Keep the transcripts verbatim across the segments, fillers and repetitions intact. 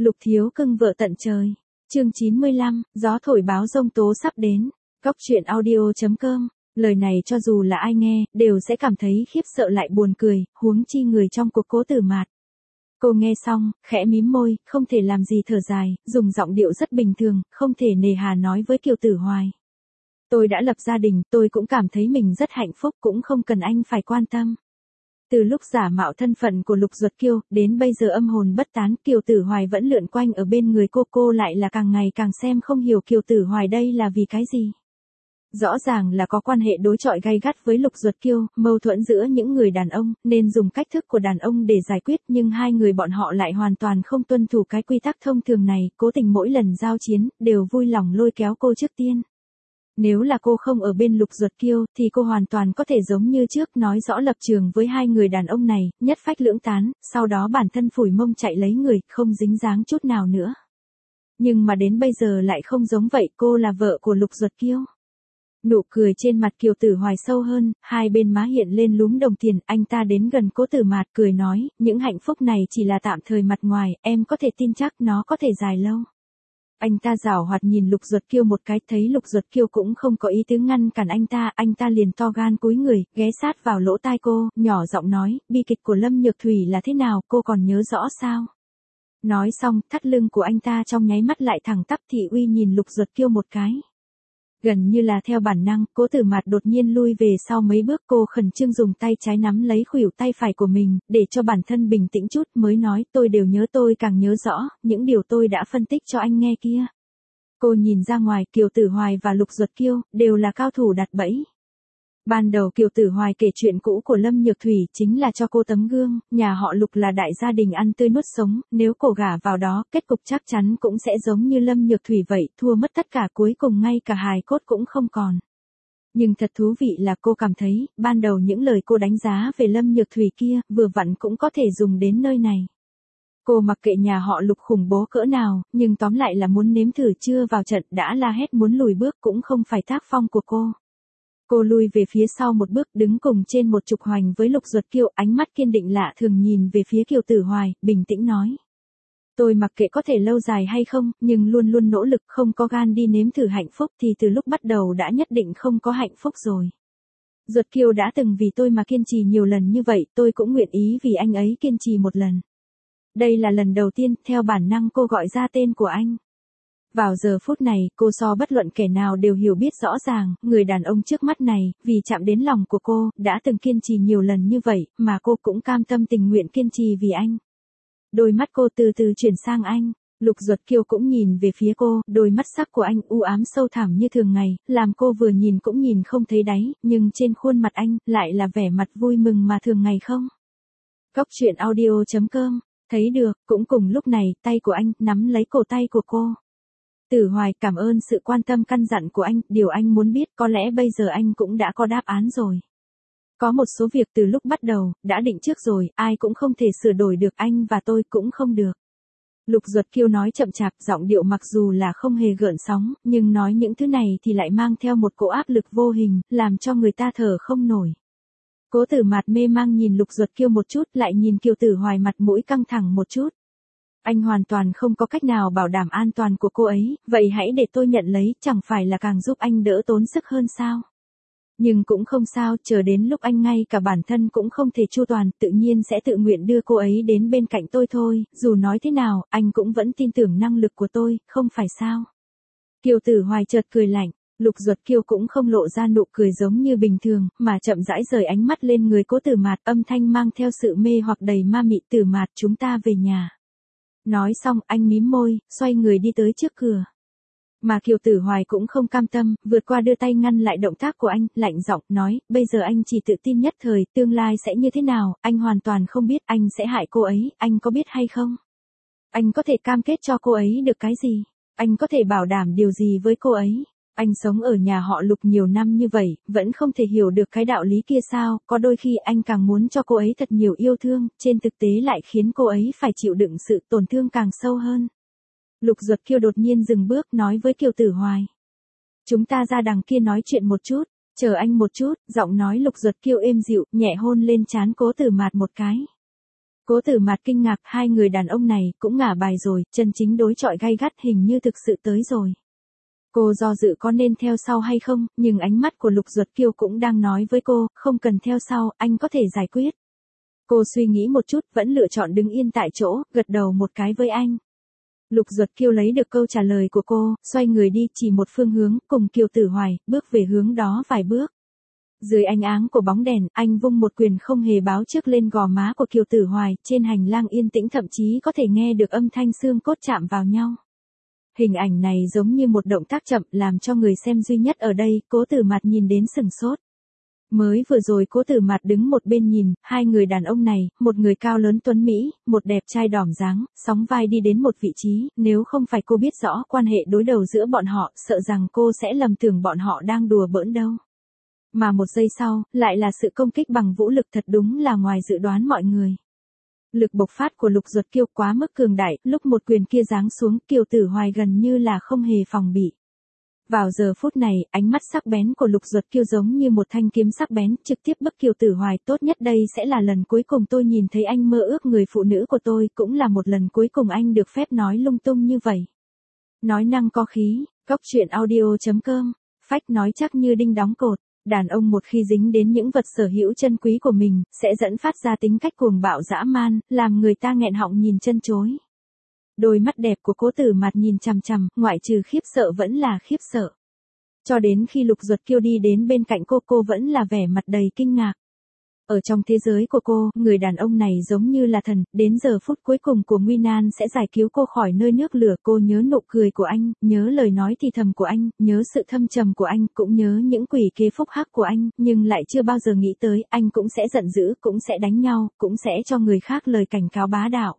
Lục thiếu cưng vợ tận trời. Chương chín mươi lăm, gió thổi báo giông tố sắp đến. Góc truyện audio chấm com. Lời này cho dù là ai nghe, đều sẽ cảm thấy khiếp sợ lại buồn cười, huống chi người trong cuộc Cố Tử Mạt. Cô nghe xong, khẽ mím môi, không thể làm gì thở dài, dùng giọng điệu rất bình thường, không thể nề hà nói với Kiều Tử Hoài. Tôi đã lập gia đình, tôi cũng cảm thấy mình rất hạnh phúc, cũng không cần anh phải quan tâm. Từ lúc giả mạo thân phận của Lục Duật Kiêu, đến bây giờ âm hồn bất tán, Kiều Tử Hoài vẫn lượn quanh ở bên người cô, cô lại là càng ngày càng xem không hiểu Kiều Tử Hoài đây là vì cái gì. Rõ ràng là có quan hệ đối chọi gay gắt với Lục Duật Kiêu, mâu thuẫn giữa những người đàn ông, nên dùng cách thức của đàn ông để giải quyết, nhưng hai người bọn họ lại hoàn toàn không tuân thủ cái quy tắc thông thường này, cố tình mỗi lần giao chiến, đều vui lòng lôi kéo cô trước tiên. Nếu là cô không ở bên Lục Duật Kiêu, thì cô hoàn toàn có thể giống như trước nói rõ lập trường với hai người đàn ông này, nhất phách lưỡng tán, sau đó bản thân phủi mông chạy lấy người, không dính dáng chút nào nữa. Nhưng mà đến bây giờ lại không giống vậy, cô là vợ của Lục Duật Kiêu. Nụ cười trên mặt Kiều Tử Hoài sâu hơn, hai bên má hiện lên lúm đồng tiền, anh ta đến gần Cố Tử Mạt cười nói, những hạnh phúc này chỉ là tạm thời mặt ngoài, em có thể tin chắc nó có thể dài lâu. Anh ta giảo hoạt nhìn Lục Duật Kiêu một cái, thấy Lục Duật Kiêu cũng không có ý tứ ngăn cản anh ta, anh ta liền to gan cúi người, ghé sát vào lỗ tai cô, nhỏ giọng nói, bi kịch của Lâm Nhược Thủy là thế nào, cô còn nhớ rõ sao? Nói xong, thắt lưng của anh ta trong nháy mắt lại thẳng tắp, thị uy nhìn Lục Duật Kiêu một cái. Gần như là theo bản năng, Cố Tử Mạt đột nhiên lui về sau mấy bước, cô khẩn trương dùng tay trái nắm lấy khuỷu tay phải của mình, để cho bản thân bình tĩnh chút mới nói, tôi đều nhớ, tôi càng nhớ rõ, những điều tôi đã phân tích cho anh nghe kia. Cô nhìn ra ngoài, Kiều Tử Hoài và Lục Duật Kiêu, đều là cao thủ đặt bẫy. Ban đầu Kiều Tử Hoài kể chuyện cũ của Lâm Nhược Thủy chính là cho cô tấm gương, nhà họ Lục là đại gia đình ăn tươi nuốt sống, nếu cô gả vào đó, kết cục chắc chắn cũng sẽ giống như Lâm Nhược Thủy vậy, thua mất tất cả, cuối cùng ngay cả hài cốt cũng không còn. Nhưng thật thú vị là cô cảm thấy, ban đầu những lời cô đánh giá về Lâm Nhược Thủy kia, vừa vặn cũng có thể dùng đến nơi này. Cô mặc kệ nhà họ Lục khủng bố cỡ nào, nhưng tóm lại là muốn nếm thử, chưa vào trận đã la hét muốn lùi bước, cũng không phải tác phong của cô. Cô lui về phía sau một bước, đứng cùng trên một trục hoành với Lục Duật Kiêu, ánh mắt kiên định lạ thường nhìn về phía Kiều Tử Hoài, bình tĩnh nói. Tôi mặc kệ có thể lâu dài hay không, nhưng luôn luôn nỗ lực, không có gan đi nếm thử hạnh phúc thì từ lúc bắt đầu đã nhất định không có hạnh phúc rồi. Duật Kiêu đã từng vì tôi mà kiên trì nhiều lần như vậy, tôi cũng nguyện ý vì anh ấy kiên trì một lần. Đây là lần đầu tiên, theo bản năng cô gọi ra tên của anh. Vào giờ phút này, cô so bất luận kẻ nào đều hiểu biết rõ ràng, người đàn ông trước mắt này, vì chạm đến lòng của cô, đã từng kiên trì nhiều lần như vậy, mà cô cũng cam tâm tình nguyện kiên trì vì anh. Đôi mắt cô từ từ chuyển sang anh, Lục Duật Kiêu cũng nhìn về phía cô, đôi mắt sắc của anh u ám sâu thẳm như thường ngày, làm cô vừa nhìn cũng nhìn không thấy đáy, nhưng trên khuôn mặt anh, lại là vẻ mặt vui mừng mà thường ngày không. Góc truyện audio chấm com, thấy được, cũng cùng lúc này, tay của anh, nắm lấy cổ tay của cô. Tử Hoài, cảm ơn sự quan tâm căn dặn của anh, điều anh muốn biết có lẽ bây giờ anh cũng đã có đáp án rồi. Có một số việc từ lúc bắt đầu, đã định trước rồi, ai cũng không thể sửa đổi được, anh và tôi cũng không được. Lục Duật Kiêu nói chậm chạp, giọng điệu mặc dù là không hề gợn sóng, nhưng nói những thứ này thì lại mang theo một cỗ áp lực vô hình, làm cho người ta thở không nổi. Cố Tử Mạt mê mang nhìn Lục Duật Kiêu một chút, lại nhìn Kiều Tử Hoài mặt mũi căng thẳng một chút. Anh hoàn toàn không có cách nào bảo đảm an toàn của cô ấy, vậy hãy để tôi nhận lấy, chẳng phải là càng giúp anh đỡ tốn sức hơn sao? Nhưng cũng không sao, chờ đến lúc anh ngay cả bản thân cũng không thể chu toàn, tự nhiên sẽ tự nguyện đưa cô ấy đến bên cạnh tôi thôi, dù nói thế nào, anh cũng vẫn tin tưởng năng lực của tôi, không phải sao? Kiều Tử Hoài chợt cười lạnh, Lục Duật Kiêu cũng không lộ ra nụ cười giống như bình thường, mà chậm rãi rời ánh mắt lên người Cố Tử Mạt, âm thanh mang theo sự mê hoặc đầy ma mị, Tử Mạt, chúng ta về nhà. Nói xong, anh mím môi, xoay người đi tới trước cửa. Mà Kiều Tử Hoài cũng không cam tâm, vượt qua đưa tay ngăn lại động tác của anh, lạnh giọng nói, bây giờ anh chỉ tự tin nhất thời, tương lai sẽ như thế nào, anh hoàn toàn không biết, anh sẽ hại cô ấy, anh có biết hay không? Anh có thể cam kết cho cô ấy được cái gì? Anh có thể bảo đảm điều gì với cô ấy? Anh sống ở nhà họ Lục nhiều năm như vậy, vẫn không thể hiểu được cái đạo lý kia sao, có đôi khi anh càng muốn cho cô ấy thật nhiều yêu thương, trên thực tế lại khiến cô ấy phải chịu đựng sự tổn thương càng sâu hơn. Lục Duật Kiêu đột nhiên dừng bước nói với Kiều Tử Hoài. Chúng ta ra đằng kia nói chuyện một chút, chờ anh một chút, giọng nói Lục Duật Kiêu êm dịu, nhẹ hôn lên trán Cố Tử Mạt một cái. Cố Tử Mạt kinh ngạc, hai người đàn ông này cũng ngả bài rồi, chân chính đối chọi gay gắt hình như thực sự tới rồi. Cô do dự có nên theo sau hay không, nhưng ánh mắt của Lục Duật Kiêu cũng đang nói với cô, không cần theo sau, anh có thể giải quyết. Cô suy nghĩ một chút, vẫn lựa chọn đứng yên tại chỗ, gật đầu một cái với anh. Lục Duật Kiêu lấy được câu trả lời của cô, xoay người đi chỉ một phương hướng, cùng Kiều Tử Hoài, bước về hướng đó vài bước. Dưới ánh áng của bóng đèn, anh vung một quyền không hề báo trước lên gò má của Kiều Tử Hoài, trên hành lang yên tĩnh thậm chí có thể nghe được âm thanh xương cốt chạm vào nhau. Hình ảnh này giống như một động tác chậm làm cho người xem duy nhất ở đây, Cố Tử Mạt nhìn đến sừng sốt. Mới vừa rồi Cố Tử Mạt đứng một bên nhìn, hai người đàn ông này, một người cao lớn tuấn Mỹ, một đẹp trai đỏm dáng, sóng vai đi đến một vị trí, nếu không phải cô biết rõ quan hệ đối đầu giữa bọn họ, sợ rằng cô sẽ lầm tưởng bọn họ đang đùa bỡn đâu. Mà một giây sau, lại là sự công kích bằng vũ lực thật đúng là ngoài dự đoán mọi người. Lực bộc phát của Lục Duật Kiêu quá mức cường đại, lúc một quyền kia giáng xuống, Kiều Tử Hoài gần như là không hề phòng bị. Vào giờ phút này, ánh mắt sắc bén của Lục Duật Kiêu giống như một thanh kiếm sắc bén, trực tiếp bức Kiều Tử Hoài, tốt nhất đây sẽ là lần cuối cùng tôi nhìn thấy anh mơ ước người phụ nữ của tôi, cũng là một lần cuối cùng anh được phép nói lung tung như vậy. Nói năng có khí, cóc truyện audio chấm com, phách nói chắc như đinh đóng cột. Đàn ông một khi dính đến những vật sở hữu chân quý của mình, sẽ dẫn phát ra tính cách cuồng bạo dã man, làm người ta nghẹn họng nhìn chân chối. Đôi mắt đẹp của Cố Tử Mạt nhìn chằm chằm, ngoại trừ khiếp sợ vẫn là khiếp sợ. Cho đến khi Lục Duật Kiêu đi đến bên cạnh cô, cô vẫn là vẻ mặt đầy kinh ngạc. Ở trong thế giới của cô, người đàn ông này giống như là thần, đến giờ phút cuối cùng của nguy nan sẽ giải cứu cô khỏi nơi nước lửa. Cô nhớ nụ cười của anh, nhớ lời nói thì thầm của anh, nhớ sự thâm trầm của anh, cũng nhớ những quỷ kế phúc hắc của anh, nhưng lại chưa bao giờ nghĩ tới anh cũng sẽ giận dữ, cũng sẽ đánh nhau, cũng sẽ cho người khác lời cảnh cáo bá đạo.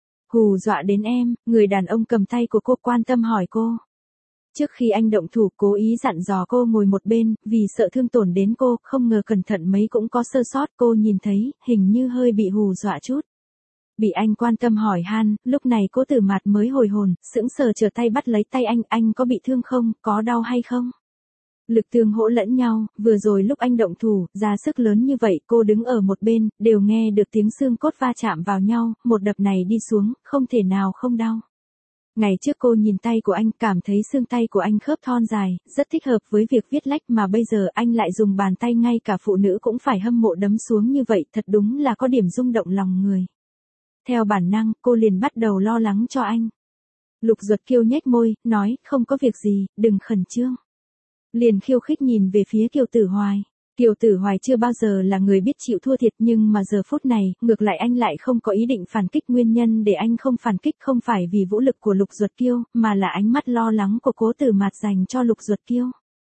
Hù dọa đến em, người đàn ông cầm tay của cô quan tâm hỏi cô. Trước khi anh động thủ cố ý dặn dò cô ngồi một bên, vì sợ thương tổn đến cô, không ngờ cẩn thận mấy cũng có sơ sót, cô nhìn thấy, hình như hơi bị hù dọa chút. Bị anh quan tâm hỏi han, lúc này Cố Tử Mạt mới hồi hồn, sững sờ trở tay bắt lấy tay anh, anh có bị thương không, có đau hay không? Lực tương hỗ lẫn nhau, vừa rồi lúc anh động thủ, ra sức lớn như vậy, cô đứng ở một bên, đều nghe được tiếng xương cốt va chạm vào nhau, một đập này đi xuống, không thể nào không đau. Ngày trước cô nhìn tay của anh, cảm thấy xương tay của anh khớp thon dài, rất thích hợp với việc viết lách, mà bây giờ anh lại dùng bàn tay ngay cả phụ nữ cũng phải hâm mộ đấm xuống như vậy, thật đúng là có điểm rung động lòng người. Theo bản năng, cô liền bắt đầu lo lắng cho anh. Lục Duật Kiêu nhếch môi, nói, không có việc gì, đừng khẩn trương. Liền khiêu khích nhìn về phía Kiều Tử Hoài. Kiều Tử Hoài chưa bao giờ là người biết chịu thua thiệt, nhưng mà giờ phút này, ngược lại anh lại không có ý định phản kích. Nguyên nhân để anh không phản kích không phải vì vũ lực của Lục Duật Kiêu, mà là ánh mắt lo lắng của Cố Tử Mạt dành cho Lục Duật Kiêu.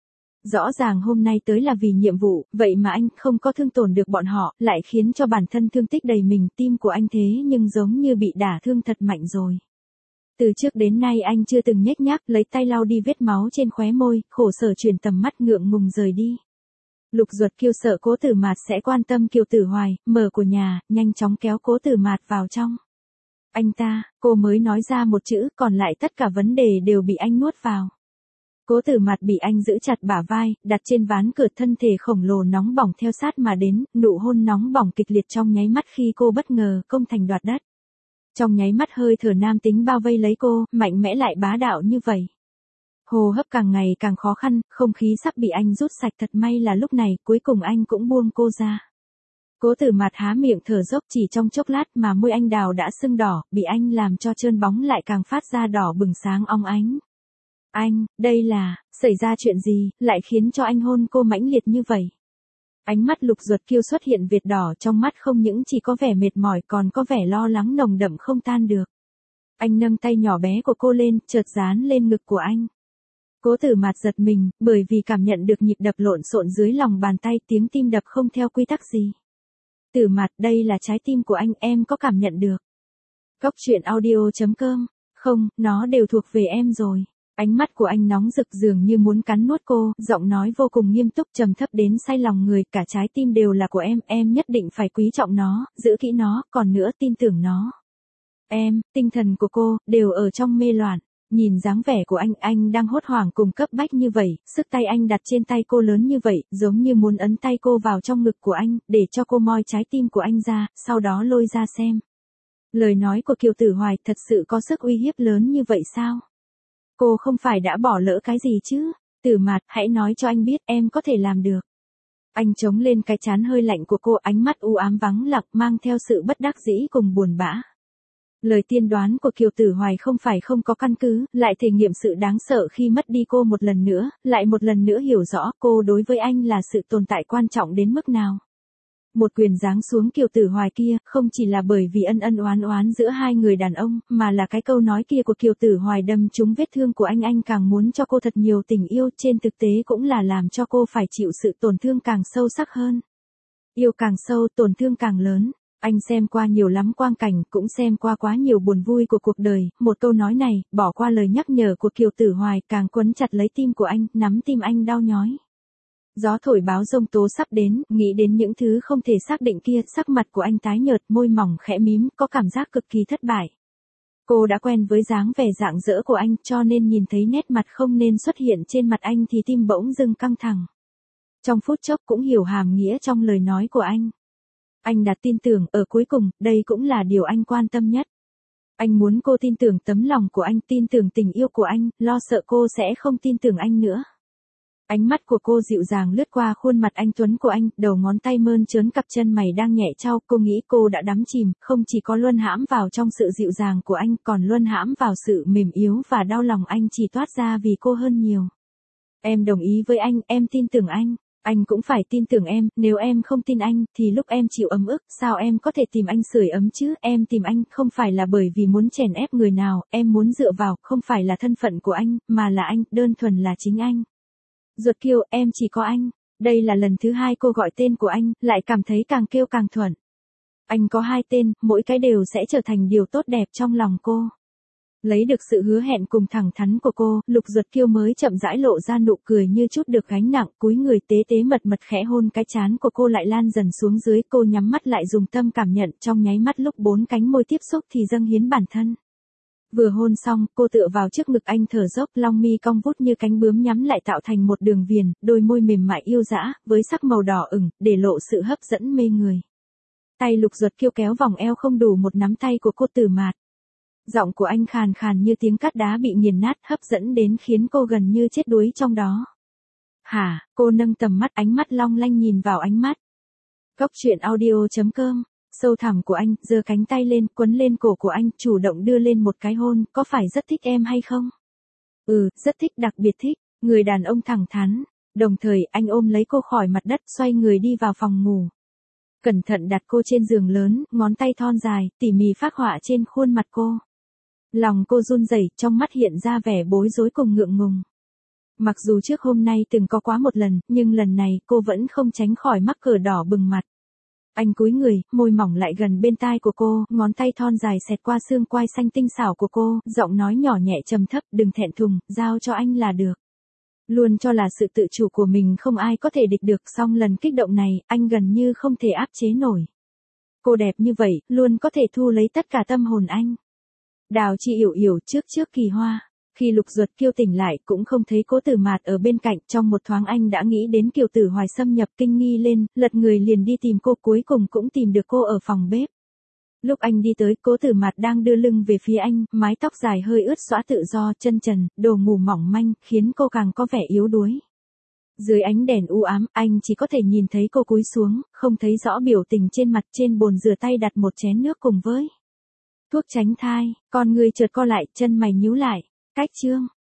Rõ ràng hôm nay tới là vì nhiệm vụ, vậy mà anh không có thương tổn được bọn họ, lại khiến cho bản thân thương tích đầy mình. Tim của anh thế nhưng giống như bị đả thương thật mạnh rồi. Từ trước đến nay anh chưa từng nhếch nhác, lấy tay lau đi vết máu trên khóe môi, khổ sở chuyển tầm mắt ngượng ngùng rời đi. Lục Duật Kiêu sợ Cố Tử Mạt sẽ quan tâm Kiều Tử Hoài, mở của nhà, nhanh chóng kéo Cố Tử Mạt vào trong. Anh ta, cô mới nói ra một chữ, còn lại tất cả vấn đề đều bị anh nuốt vào. Cố Tử Mạt bị anh giữ chặt bả vai, đặt trên ván cửa, thân thể khổng lồ nóng bỏng theo sát mà đến, nụ hôn nóng bỏng kịch liệt trong nháy mắt khi cô bất ngờ công thành đoạt đất. Trong nháy mắt hơi thở nam tính bao vây lấy cô, mạnh mẽ lại bá đạo như vậy. Hô hấp càng ngày càng khó khăn, không khí sắp bị anh rút sạch, thật may là lúc này, cuối cùng anh cũng buông cô ra. Cố Tử Mạt há miệng thở dốc, chỉ trong chốc lát mà môi anh đào đã sưng đỏ, bị anh làm cho trơn bóng lại càng phát ra đỏ bừng sáng óng ánh. Anh, đây là, xảy ra chuyện gì, lại khiến cho anh hôn cô mãnh liệt như vậy? Ánh mắt Lục Duật Kiêu xuất hiện vệt đỏ trong mắt, không những chỉ có vẻ mệt mỏi còn có vẻ lo lắng nồng đậm không tan được. Anh nâng tay nhỏ bé của cô lên, chợt dán lên ngực của anh. Cố Tử Mạt giật mình, bởi vì cảm nhận được nhịp đập lộn xộn dưới lòng bàn tay, tiếng tim đập không theo quy tắc gì. Tử Mạt, đây là trái tim của anh, em có cảm nhận được. Cóc truyện audio chấm com, không, nó đều thuộc về em rồi. Ánh mắt của anh nóng rực dường như muốn cắn nuốt cô, giọng nói vô cùng nghiêm túc trầm thấp đến say lòng người, cả trái tim đều là của em, em nhất định phải quý trọng nó, giữ kỹ nó, còn nữa tin tưởng nó. Em, tinh thần của cô, đều ở trong mê loạn. Nhìn dáng vẻ của anh, anh đang hốt hoảng cùng cấp bách như vậy, sức tay anh đặt trên tay cô lớn như vậy, giống như muốn ấn tay cô vào trong ngực của anh, để cho cô moi trái tim của anh ra, sau đó lôi ra xem. Lời nói của Kiều Tử Hoài thật sự có sức uy hiếp lớn như vậy sao? Cô không phải đã bỏ lỡ cái gì chứ? Tử Mạt, hãy nói cho anh biết em có thể làm được. Anh chống lên cái trán hơi lạnh của cô, ánh mắt u ám vắng lặng mang theo sự bất đắc dĩ cùng buồn bã. Lời tiên đoán của Kiều Tử Hoài không phải không có căn cứ, lại thể nghiệm sự đáng sợ khi mất đi cô một lần nữa, lại một lần nữa hiểu rõ cô đối với anh là sự tồn tại quan trọng đến mức nào. Một quyền giáng xuống Kiều Tử Hoài kia, không chỉ là bởi vì ân ân oán oán giữa hai người đàn ông, mà là cái câu nói kia của Kiều Tử Hoài đâm trúng vết thương của anh. Anh càng muốn cho cô thật nhiều tình yêu, trên thực tế cũng là làm cho cô phải chịu sự tổn thương càng sâu sắc hơn. Yêu càng sâu, tổn thương càng lớn. Anh xem qua nhiều lắm quang cảnh, cũng xem qua quá nhiều buồn vui của cuộc đời, một câu nói này, bỏ qua lời nhắc nhở của Kiều Tử Hoài, càng quấn chặt lấy tim của anh, nắm tim anh đau nhói. Gió thổi báo giông tố sắp đến, nghĩ đến những thứ không thể xác định kia, sắc mặt của anh tái nhợt, môi mỏng khẽ mím, có cảm giác cực kỳ thất bại. Cô đã quen với dáng vẻ rạng rỡ của anh, cho nên nhìn thấy nét mặt không nên xuất hiện trên mặt anh thì tim bỗng dưng căng thẳng. Trong phút chốc cũng hiểu hàm nghĩa trong lời nói của anh. Anh đặt tin tưởng, ở cuối cùng, đây cũng là điều anh quan tâm nhất. Anh muốn cô tin tưởng tấm lòng của anh, tin tưởng tình yêu của anh, lo sợ cô sẽ không tin tưởng anh nữa. Ánh mắt của cô dịu dàng lướt qua khuôn mặt anh tuấn của anh, đầu ngón tay mơn trớn cặp chân mày đang nhẹ trao, cô nghĩ cô đã đắm chìm, không chỉ có luân hãm vào trong sự dịu dàng của anh, còn luân hãm vào sự mềm yếu và đau lòng anh chỉ toát ra vì cô hơn nhiều. Em đồng ý với anh, em tin tưởng anh. Anh cũng phải tin tưởng em, nếu em không tin anh, thì lúc em chịu ấm ức, sao em có thể tìm anh sưởi ấm chứ? Em tìm anh, không phải là bởi vì muốn chèn ép người nào, em muốn dựa vào, không phải là thân phận của anh, mà là anh, đơn thuần là chính anh. Ruột Kiều, em chỉ có anh. Đây là lần thứ hai cô gọi tên của anh, lại cảm thấy càng kêu càng thuận. Anh có hai tên, mỗi cái đều sẽ trở thành điều tốt đẹp trong lòng cô. Lấy được sự hứa hẹn cùng thẳng thắn của cô, Lục Duật Kiêu mới chậm rãi lộ ra nụ cười như chút được gánh nặng, cúi người tế tế mật mật khẽ hôn cái trán của cô lại lan dần xuống dưới, cô nhắm mắt lại dùng tâm cảm nhận, trong nháy mắt lúc bốn cánh môi tiếp xúc thì dâng hiến bản thân. Vừa hôn xong, cô tựa vào trước ngực anh thở dốc, long mi cong vút như cánh bướm nhắm lại tạo thành một đường viền, đôi môi mềm mại yêu dã, với sắc màu đỏ ửng, để lộ sự hấp dẫn mê người. Tay Lục Duật Kiêu kéo vòng eo không đủ một nắm tay của cô Tử Mạt. Giọng của anh khàn khàn như tiếng cát đá bị nghiền nát, hấp dẫn đến khiến cô gần như chết đuối trong đó. Hả, cô nâng tầm mắt, ánh mắt long lanh nhìn vào ánh mắt. Góc truyện audio chấm com. Sâu thẳm của anh, giơ cánh tay lên, quấn lên cổ của anh, chủ động đưa lên một cái hôn, có phải rất thích em hay không? Ừ, rất thích, đặc biệt thích. Người đàn ông thẳng thắn. Đồng thời, anh ôm lấy cô khỏi mặt đất, xoay người đi vào phòng ngủ. Cẩn thận đặt cô trên giường lớn, ngón tay thon dài, tỉ mỉ phác họa trên khuôn mặt cô. Lòng cô run rẩy, trong mắt hiện ra vẻ bối rối cùng ngượng ngùng. Mặc dù trước hôm nay từng có quá một lần, nhưng lần này cô vẫn không tránh khỏi mắc cờ đỏ bừng mặt. Anh cúi người, môi mỏng lại gần bên tai của cô, ngón tay thon dài xẹt qua xương quai xanh tinh xảo của cô, giọng nói nhỏ nhẹ trầm thấp, đừng thẹn thùng, giao cho anh là được. Luôn cho là sự tự chủ của mình không ai có thể địch được, song lần kích động này, anh gần như không thể áp chế nổi. Cô đẹp như vậy, luôn có thể thu lấy tất cả tâm hồn anh. Đào Chi Yểu Yểu trước trước Kỳ Hoa. Khi Lục Duật Kiêu tỉnh lại cũng không thấy Cố Tử Mạt ở bên cạnh, trong một thoáng anh đã nghĩ đến Kiều Tử Hoài xâm nhập, kinh nghi lên, lật người liền đi tìm cô, cuối cùng cũng tìm được cô ở phòng bếp. Lúc anh đi tới, Cố Tử Mạt đang đưa lưng về phía anh, mái tóc dài hơi ướt xõa tự do, chân trần, đồ ngủ mỏng manh, khiến cô càng có vẻ yếu đuối. Dưới ánh đèn u ám, anh chỉ có thể nhìn thấy cô cúi xuống, không thấy rõ biểu tình trên mặt. Trên bồn rửa tay đặt một chén nước cùng với thuốc tránh thai, con người chợt co lại, chân mày nhíu lại. Cách chương